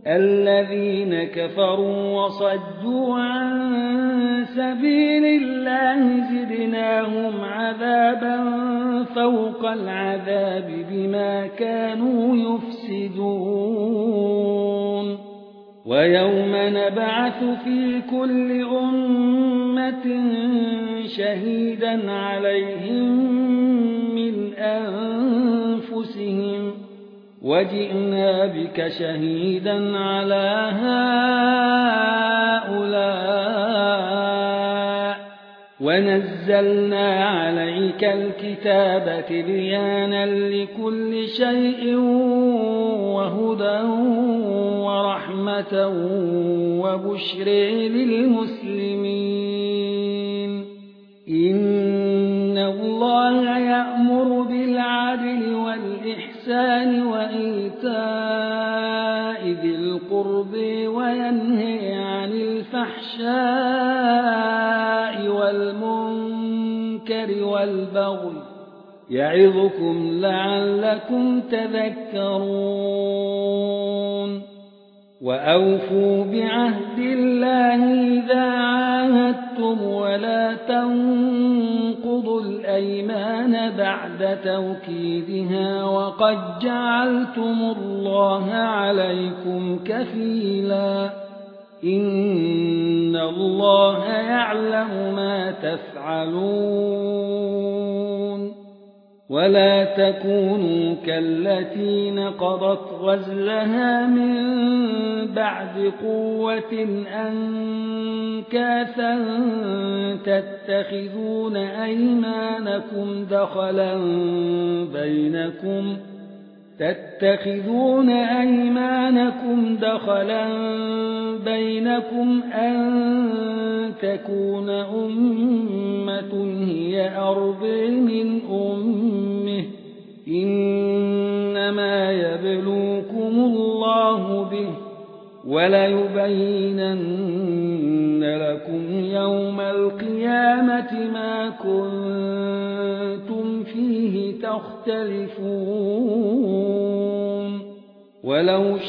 الذين كفروا وصدوا عن سبيل الله زدناهم عذابا فوق العذاب بما كانوا يفسدون ويوم نبعث في كل أمة شهيدا عليهم من أنفسهم وجئنا بك شهيدا على هؤلاء ونزلنا عليك الكتاب تبيانا لكل شيء وهدى ورحمة وبشر للمسلمين إن الله يأمر بالعدل والإحسان وإيتاء ذي القرب وينهي عن الفحشاء والمنكر والبغي يعظكم لعلكم تذكرون وأوفوا بعهد الله إذا عاهدتم ولا تنقضوا الأيمان بعد توكيدها وقد جعلتم الله عليكم كفيلا إن الله يعلم ما تفعلون ولا تكونوا كالتي نقضت غزلها من بعد قوة أنكاثا تتخذون أيمانكم دخلا بينكم أن تكون أمة هي أرضى من أمه إنما يبلوكم الله به وليبينن لكم يوم القيامة ما كنتم فيه تختلفون ولو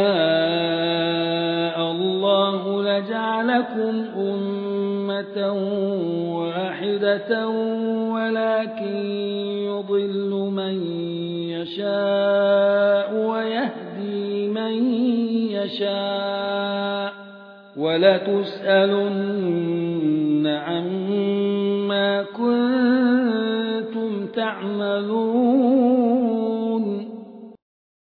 شاء الله لجعلكم أمة واحدة ولكن يضل من يشاء ويهدي من يشاء ولتسألن عما كنتم تعملون